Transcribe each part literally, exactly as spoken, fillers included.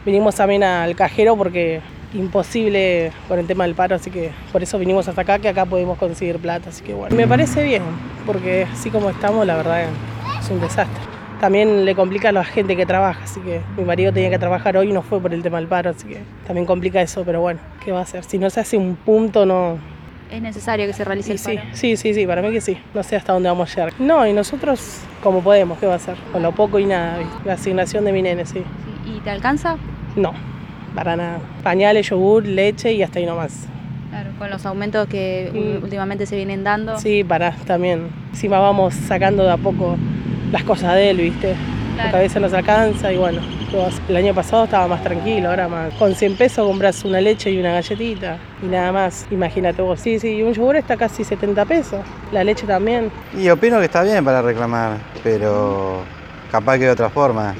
Vinimos también al cajero porque imposible con el tema del paro, así que por eso vinimos hasta acá, que acá podemos conseguir plata, así que bueno. Me parece bien, porque así como estamos, la verdad es un desastre. También le complica a la gente que trabaja, así que mi marido tenía que trabajar hoy y no fue por el tema del paro, así que también complica eso, pero bueno, ¿qué va a hacer? Si no se hace un punto, no... ¿Es necesario que se realice Y el sí, paro? sí, sí, sí, para mí que sí. No sé hasta dónde vamos a llegar. No, y nosotros como podemos, ¿qué va a hacer? Con lo poco y nada, ¿viste? La asignación de mi nene, sí. Sí, ¿y te alcanza? No, para nada. Pañales, yogur, leche y hasta ahí nomás. Claro, con los aumentos que Mm. últimamente se vienen dando. Sí, para también. Encima vamos sacando de a poco las cosas de él, ¿viste? Claro. Porque a veces nos alcanza y bueno, el año pasado estaba más tranquilo, ahora más. Con cien pesos compras una leche y una galletita y nada más. Imagínate vos. Sí, sí, y un yogur está casi setenta pesos. La leche también. Y opino que está bien para reclamar, pero capaz que de otra forma,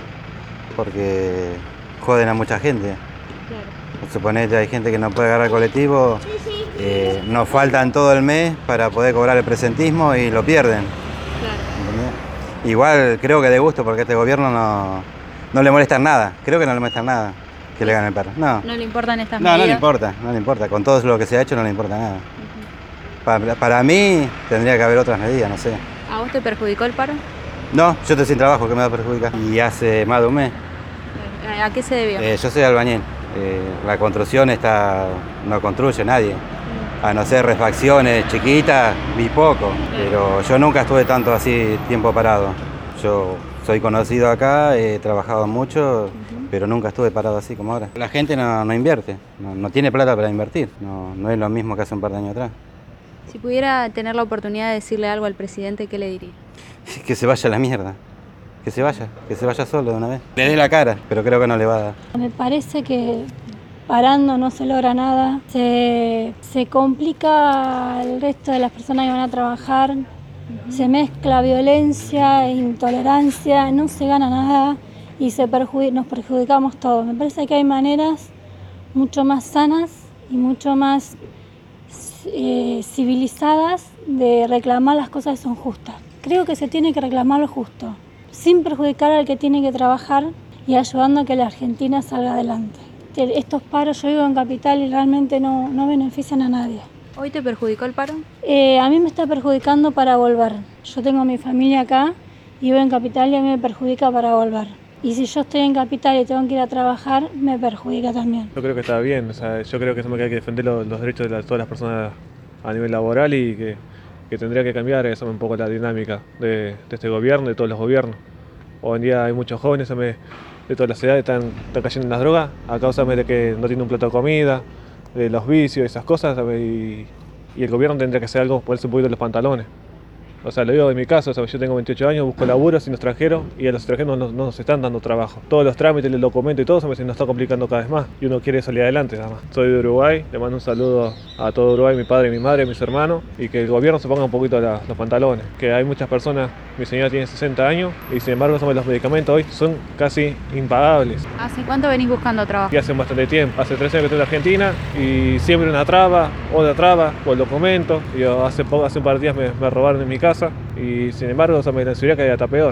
porque joden a mucha gente. Claro. Suponete, hay gente que no puede agarrar el colectivo, eh, nos faltan todo el mes para poder cobrar el presentismo y lo pierden. Claro. ¿Entendés? Igual creo que de gusto, porque a este gobierno no, no le molesta nada, creo que no le molesta nada que le gane el paro. No, ¿No le importan estas no, medidas? no le importa, no le importa, con todo lo que se ha hecho no le importa nada. Para, para mí tendría que haber otras medidas, no sé. ¿A vos te perjudicó el paro? No, yo estoy sin trabajo, que me va a perjudicar. Y hace más de un mes. ¿A qué se debió? Eh, yo soy albañil. Eh, la construcción está, no construye nadie. A no ser refacciones chiquitas, vi poco. Pero yo nunca estuve tanto así tiempo parado. Yo soy conocido acá, he trabajado mucho, uh-huh. pero nunca estuve parado así como ahora. La gente no, no invierte, no, no tiene plata para invertir. No, no es lo mismo que hace un par de años atrás. Si pudiera tener la oportunidad de decirle algo al presidente, ¿qué le diría? Que se vaya a la mierda. Que se vaya, que se vaya solo de una vez. Le dé la cara, pero creo que no le va a dar. Me parece que parando no se logra nada. Se, se complica el resto de las personas que van a trabajar. Uh-huh. Se mezcla violencia e intolerancia, no se gana nada y se perjudic- nos perjudicamos todos. Me parece que hay maneras mucho más sanas y mucho más eh, civilizadas de reclamar las cosas que son justas. Creo que se tiene que reclamar lo justo, sin perjudicar al que tiene que trabajar y ayudando a que la Argentina salga adelante. Estos paros, yo vivo en Capital y realmente no, no benefician a nadie. ¿Hoy te perjudicó el paro? Eh, a mí me está perjudicando para volver. Yo tengo mi familia acá y vivo en Capital y a mí me perjudica para volver. Y si yo estoy en Capital y tengo que ir a trabajar, me perjudica también. Yo creo que está bien, o sea, yo creo que hay que defender los, los derechos de la, todas las personas a nivel laboral y que, que tendría que cambiar eso un poco la dinámica de, de este gobierno, de todos los gobiernos. Hoy en día hay muchos jóvenes de todas las edades que están, están cayendo en las drogas a causa de que no tienen un plato de comida, de los vicios, esas cosas, y, y el gobierno tendría que hacer algo, ponerse un poquito los pantalones. O sea, lo digo en mi caso, o sea, yo tengo veintiocho años, busco laburo sin extranjero y a los extranjeros no, no nos están dando trabajo. Todos los trámites, el documento y todo se me nos está complicando cada vez más y uno quiere salir adelante nada más. Soy de Uruguay, le mando un saludo a todo Uruguay, mi padre, mi madre, mis hermanos, y que el gobierno se ponga un poquito la, los pantalones. Que hay muchas personas, mi señora tiene sesenta años y sin embargo los medicamentos hoy son casi impagables. ¿Hace cuánto venís buscando trabajo? Y hace bastante tiempo, hace tres años que estoy en Argentina y siempre una traba, otra traba, por el documento. Y hace, poco, hace un par de días me, me robaron en mi casa y sin embargo o sea, me la seguridad que está peor.